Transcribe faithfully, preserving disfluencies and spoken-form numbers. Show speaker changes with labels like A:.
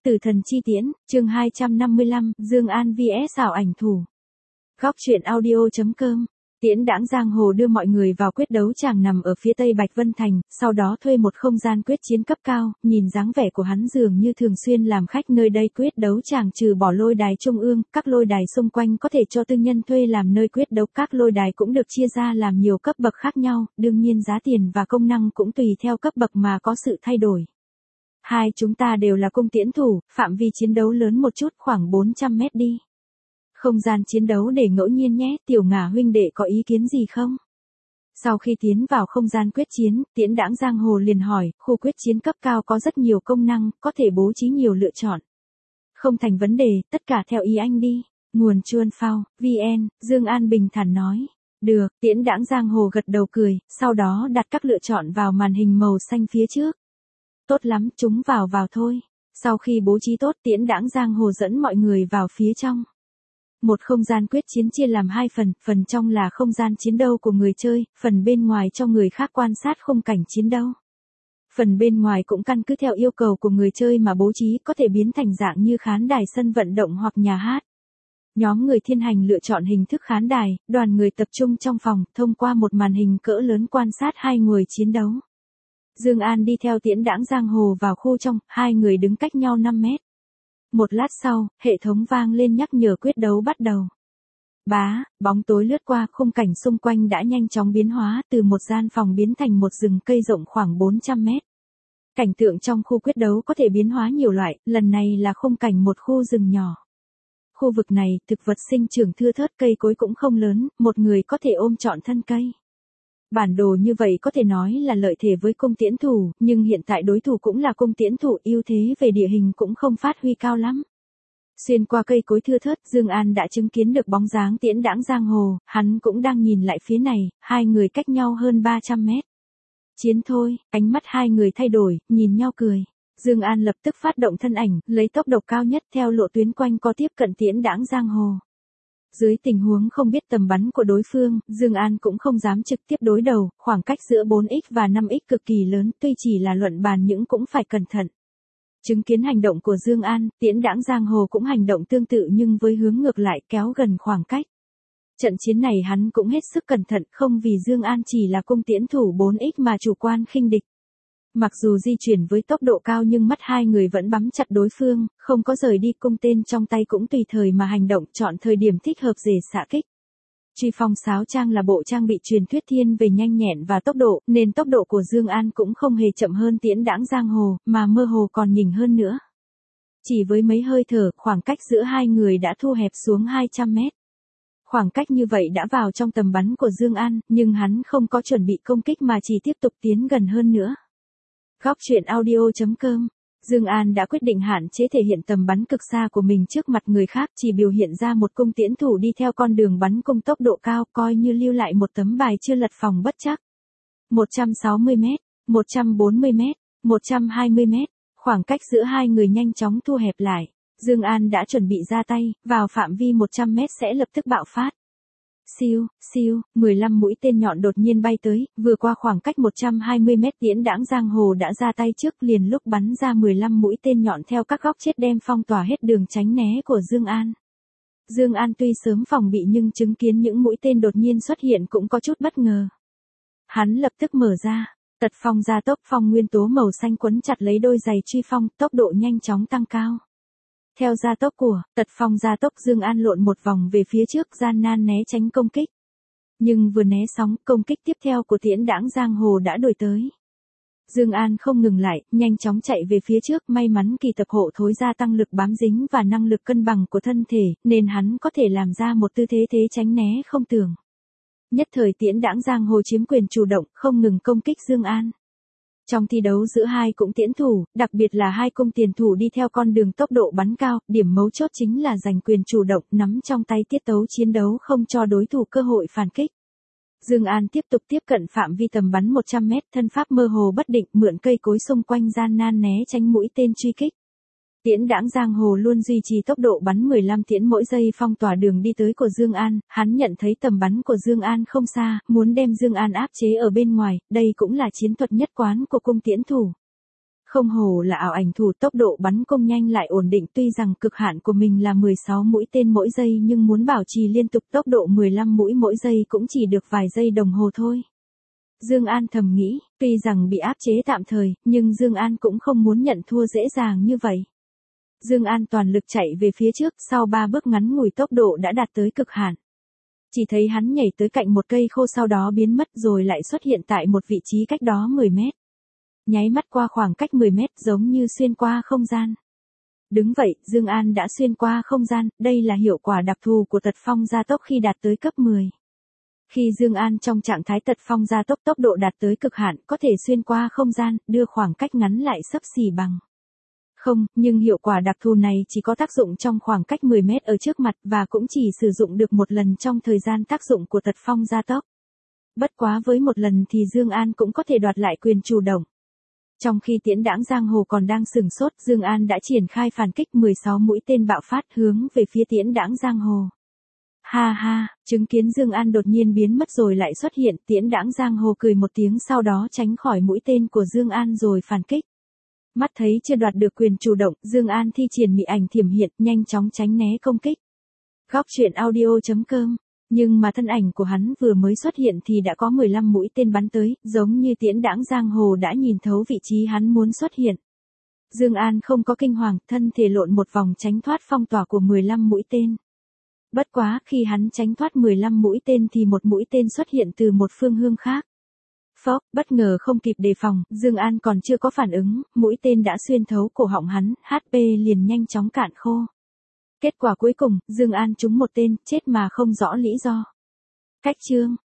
A: Tử thần chi tiễn, chương hai trăm năm mươi lăm, Dương An vs ảo ảnh thủ. Góc truyện audio.com. Tiễn đãng giang hồ đưa mọi người vào quyết đấu tràng nằm ở phía tây Bạch Vân Thành, sau đó thuê một không gian quyết chiến cấp cao, nhìn dáng vẻ của hắn dường như thường xuyên làm khách nơi đây quyết đấu tràng trừ bỏ lôi đài trung ương, các lôi đài xung quanh có thể cho tư nhân thuê làm nơi quyết đấu, các lôi đài cũng được chia ra làm nhiều cấp bậc khác nhau, đương nhiên giá tiền và công năng cũng tùy theo cấp bậc mà có sự thay đổi. Hai chúng ta đều là cung tiễn thủ, phạm vi chiến đấu lớn một chút khoảng bốn trăm mét đi. Không gian chiến đấu để ngẫu nhiên nhé, Tiểu Ngà huynh đệ có ý kiến gì không? Sau khi tiến vào không gian quyết chiến, Tiễn đãng giang hồ liền hỏi, khu quyết chiến cấp cao có rất nhiều công năng, có thể bố trí nhiều lựa chọn. Không thành vấn đề, tất cả theo ý anh đi. Nguồn Chuan Phao, vê en, Dương An bình thản nói. Được, Tiễn đãng giang hồ gật đầu cười, sau đó đặt các lựa chọn vào màn hình màu xanh phía trước. Tốt lắm, chúng vào vào thôi. Sau khi bố trí tốt, Tiễn đãng giang hồ dẫn mọi người vào phía trong. Một không gian quyết chiến chia làm hai phần, phần trong là không gian chiến đấu của người chơi, phần bên ngoài cho người khác quan sát khung cảnh chiến đấu. Phần bên ngoài cũng căn cứ theo yêu cầu của người chơi mà bố trí, có thể biến thành dạng như khán đài sân vận động hoặc nhà hát. Nhóm người thiên hành lựa chọn hình thức khán đài, đoàn người tập trung trong phòng, thông qua một màn hình cỡ lớn quan sát hai người chiến đấu. Dương An đi theo Tiễn đãng giang hồ vào khu trong, hai người đứng cách nhau năm mét. Một lát sau, hệ thống vang lên nhắc nhở quyết đấu bắt đầu. Bá, bóng tối lướt qua, khung cảnh xung quanh đã nhanh chóng biến hóa, từ một gian phòng biến thành một rừng cây rộng khoảng bốn trăm mét. Cảnh tượng trong khu quyết đấu có thể biến hóa nhiều loại, lần này là khung cảnh một khu rừng nhỏ. Khu vực này, thực vật sinh trưởng thưa thớt, cây cối cũng không lớn, một người có thể ôm trọn thân cây. Bản đồ như vậy có thể nói là lợi thế với cung tiễn thủ, nhưng hiện tại đối thủ cũng là cung tiễn thủ, ưu thế về địa hình cũng không phát huy cao lắm. Xuyên qua cây cối thưa thớt, Dương An đã chứng kiến được bóng dáng Tiễn đãng giang hồ, hắn cũng đang nhìn lại phía này, hai người cách nhau hơn ba trăm mét. Chiến thôi, ánh mắt hai người thay đổi, nhìn nhau cười. Dương An lập tức phát động thân ảnh, lấy tốc độ cao nhất theo lộ tuyến quanh co tiếp cận Tiễn đãng giang hồ. Dưới tình huống không biết tầm bắn của đối phương, Dương An cũng không dám trực tiếp đối đầu, khoảng cách giữa bốn x và năm x cực kỳ lớn, tuy chỉ là luận bàn nhưng cũng phải cẩn thận. Chứng kiến hành động của Dương An, Tiễn đãng giang hồ cũng hành động tương tự nhưng với hướng ngược lại, kéo gần khoảng cách. Trận chiến này hắn cũng hết sức cẩn thận, không vì Dương An chỉ là cung tiễn thủ bốn x mà chủ quan khinh địch. Mặc dù di chuyển với tốc độ cao nhưng mắt hai người vẫn bám chặt đối phương, không có rời đi, cung tên trong tay cũng tùy thời mà hành động, chọn thời điểm thích hợp để xạ kích. Truy phong sáo trang là bộ trang bị truyền thuyết thiên về nhanh nhẹn và tốc độ, nên tốc độ của Dương An cũng không hề chậm hơn Tiễn đãng giang hồ, mà mơ hồ còn nhỉnh hơn nữa. Chỉ với mấy hơi thở, khoảng cách giữa hai người đã thu hẹp xuống hai trăm mét. Khoảng cách như vậy đã vào trong tầm bắn của Dương An, nhưng hắn không có chuẩn bị công kích mà chỉ tiếp tục tiến gần hơn nữa. Góc truyện audio.com. Dương An đã quyết định hạn chế thể hiện tầm bắn cực xa của mình trước mặt người khác, chỉ biểu hiện ra một cung tiễn thủ đi theo con đường bắn cung tốc độ cao, coi như lưu lại một tấm bài chưa lật phòng bất trắc. một trăm sáu mươi mét, một trăm bốn mươi mét, một trăm hai mươi mét, khoảng cách giữa hai người nhanh chóng thu hẹp lại. Dương An đã chuẩn bị ra tay, vào phạm vi một trăm mét sẽ lập tức bạo phát. Siêu, siêu, mười lăm mũi tên nhọn đột nhiên bay tới, vừa qua khoảng cách một trăm hai mươi mét, Tiễn đãng giang hồ đã ra tay trước, liền lúc bắn ra mười lăm mũi tên nhọn theo các góc chết đem phong tỏa hết đường tránh né của Dương An. Dương An tuy sớm phòng bị nhưng chứng kiến những mũi tên đột nhiên xuất hiện cũng có chút bất ngờ. Hắn lập tức mở ra, tật phong gia tốc, phong nguyên tố màu xanh quấn chặt lấy đôi giày truy phong, tốc độ nhanh chóng tăng cao. Theo gia tốc của tật phong gia tốc, Dương An lộn một vòng về phía trước, gian nan né tránh công kích. Nhưng vừa né xong, công kích tiếp theo của Tiễn đãng giang hồ đã đuổi tới. Dương An không ngừng lại, nhanh chóng chạy về phía trước, may mắn kỳ tập hộ thối gia tăng lực bám dính và năng lực cân bằng của thân thể, nên hắn có thể làm ra một tư thế thế tránh né không tưởng. Nhất thời Tiễn đãng giang hồ chiếm quyền chủ động, không ngừng công kích Dương An. Trong thi đấu giữa hai cung tiễn thủ, đặc biệt là hai cung tiền thủ đi theo con đường tốc độ bắn cao, điểm mấu chốt chính là giành quyền chủ động, nắm trong tay tiết tấu chiến đấu không cho đối thủ cơ hội phản kích. Dương An tiếp tục tiếp cận phạm vi tầm bắn một trăm mét, thân pháp mơ hồ bất định, mượn cây cối xung quanh gian nan né tránh mũi tên truy kích. Tiễn đãng giang hồ luôn duy trì tốc độ bắn mười lăm tiễn mỗi giây phong tỏa đường đi tới của Dương An, hắn nhận thấy tầm bắn của Dương An không xa, muốn đem Dương An áp chế ở bên ngoài, đây cũng là chiến thuật nhất quán của cung tiễn thủ. Không hổ là ảo ảnh thủ, tốc độ bắn cung nhanh lại ổn định, tuy rằng cực hạn của mình là mười sáu mũi tên mỗi giây nhưng muốn bảo trì liên tục tốc độ mười lăm mũi mỗi giây cũng chỉ được vài giây đồng hồ thôi. Dương An thầm nghĩ, tuy rằng bị áp chế tạm thời, nhưng Dương An cũng không muốn nhận thua dễ dàng như vậy. Dương An toàn lực chạy về phía trước, sau ba bước ngắn ngủi tốc độ đã đạt tới cực hạn. Chỉ thấy hắn nhảy tới cạnh một cây khô sau đó biến mất rồi lại xuất hiện tại một vị trí cách đó mười mét. Nháy mắt qua khoảng cách mười mét giống như xuyên qua không gian. Đứng vậy, Dương An đã xuyên qua không gian, đây là hiệu quả đặc thù của tật phong gia tốc khi đạt tới cấp mười. Khi Dương An trong trạng thái tật phong gia tốc tốc độ đạt tới cực hạn, có thể xuyên qua không gian, đưa khoảng cách ngắn lại xấp xỉ bằng không, nhưng hiệu quả đặc thù này chỉ có tác dụng trong khoảng cách mười mét ở trước mặt và cũng chỉ sử dụng được một lần trong thời gian tác dụng của tật phong gia tốc. Bất quá với một lần thì Dương An cũng có thể đoạt lại quyền chủ động. Trong khi Tiễn Đãng Giang Hồ còn đang sửng sốt, Dương An đã triển khai phản kích mười sáu mũi tên bạo phát hướng về phía Tiễn Đãng Giang Hồ. Ha ha, chứng kiến Dương An đột nhiên biến mất rồi lại xuất hiện, Tiễn Đãng Giang Hồ cười một tiếng sau đó tránh khỏi mũi tên của Dương An rồi phản kích. Mắt thấy chưa đoạt được quyền chủ động, Dương An thi triển mị ảnh thiểm hiện, nhanh chóng tránh né công kích. Góc truyện audio chấm com. Nhưng mà thân ảnh của hắn vừa mới xuất hiện thì đã có mười lăm mũi tên bắn tới, giống như Tiễn Đãng Giang Hồ đã nhìn thấu vị trí hắn muốn xuất hiện. Dương An không có kinh hoàng, thân thể lộn một vòng tránh thoát phong tỏa của mười lăm mũi tên. Bất quá, khi hắn tránh thoát mười lăm mũi tên thì một mũi tên xuất hiện từ một phương hướng khác. Phốc, bất ngờ không kịp đề phòng, Dương An còn chưa có phản ứng, mũi tên đã xuyên thấu cổ họng hắn, hát pê liền nhanh chóng cạn khô. Kết quả cuối cùng, Dương An trúng một tên, chết mà không rõ lý do. Cách chương